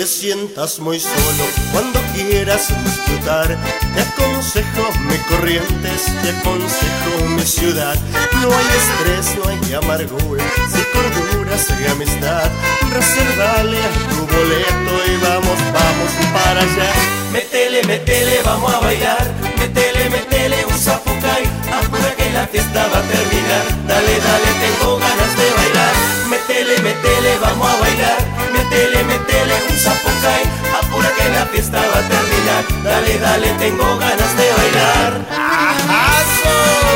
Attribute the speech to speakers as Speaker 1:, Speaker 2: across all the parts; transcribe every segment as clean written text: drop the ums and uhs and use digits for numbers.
Speaker 1: te sientas muy solo, cuando quieras disfrutar, te aconsejo mi Corrientes, te aconsejo mi ciudad. No hay estrés, no hay amargura, si cordura, si amistad. Reservale a tu boleto y vamos, vamos para allá.
Speaker 2: Métele, métele, vamos a bailar. Métele, métele un zapucay, apura que la fiesta va a terminar. Dale, dale, tengo ganas de bailar. Métele, métele, vamos a bailar. Métele, métele un zapucay, apura que la fiesta va a terminar. Dale, dale, tengo ganas de bailar.
Speaker 1: ¡Ajazo!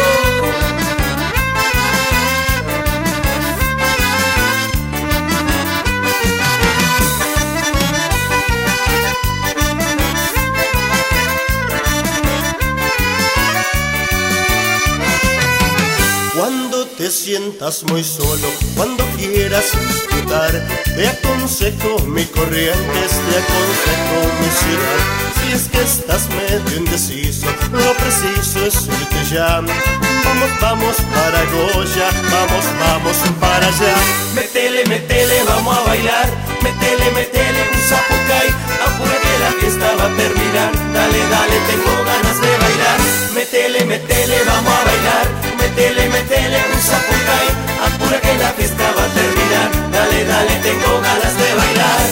Speaker 1: Cuando te sientas muy solo, cuando quieras disfrutar, te aconsejo mi Corrientes, te aconsejo mi ciudad. Si es que estás medio indeciso, lo preciso es irte ya. Vamos, vamos para Goya, vamos, vamos para allá.
Speaker 2: Métele, métele, vamos a bailar. Métele, métele un zapucay, apura que la fiesta va a terminar. Dale, dale, tengo ganas de bailar. Métele, métele, vamos a bailar. Métele, métele un zapucay, apura que la fiesta va a terminar. Dale, dale, tengo ganas de bailar.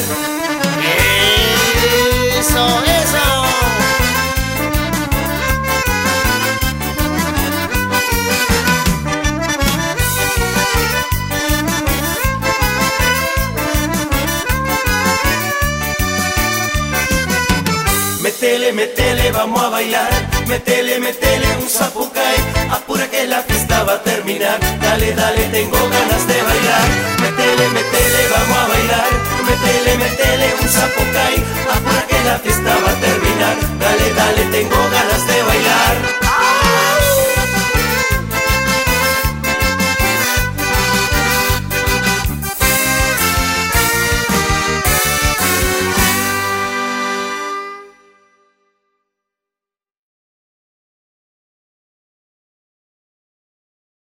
Speaker 1: Eso, eso.
Speaker 2: Métele, métele, vamos a bailar. Métele, métele un zapucay, apura que la fiesta va a terminar. Dale, dale, tengo ganas de bailar. Métele, métele, vamos a bailar. Métele, métele un zapucay, apura que la fiesta va a terminar. Dale, dale, tengo ganas de